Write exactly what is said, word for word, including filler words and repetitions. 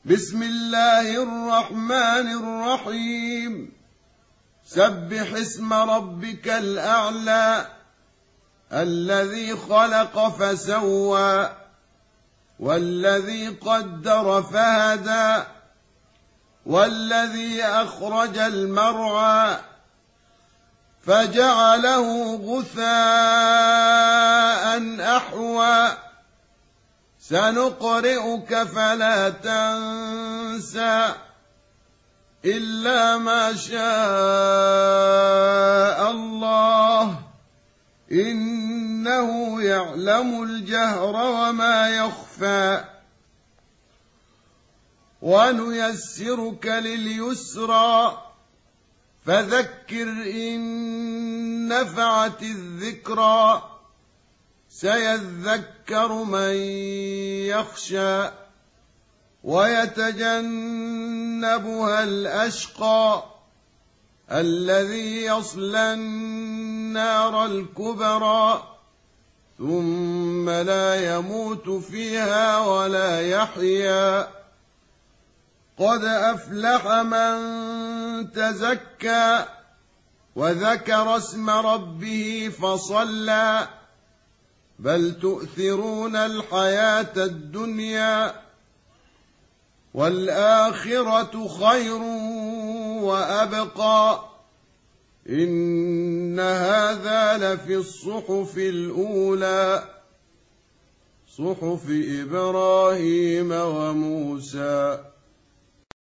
بسم الله الرحمن الرحيم سبح اسم ربك الأعلى الذي خلق فسوى والذي قدر فهدى والذي أخرج المرعى فجعله غثاء أحوى سنقرئك فلا تنسى إلا ما شاء الله إنه يعلم الجهر وما يخفى ونيسرك لليسرى فذكر إن نفعت الذكرى سيذكر من يخشى ويتجنبها الأشقى الذي يصلى النار الكبرى ثم لا يموت فيها ولا يحيا قد أفلح من تزكى وذكر اسم ربه فصلى بل تؤثرون الحياة الدنيا والآخرة خير وأبقى إن هذا لفي الصحف الأولى صحف إبراهيم وموسى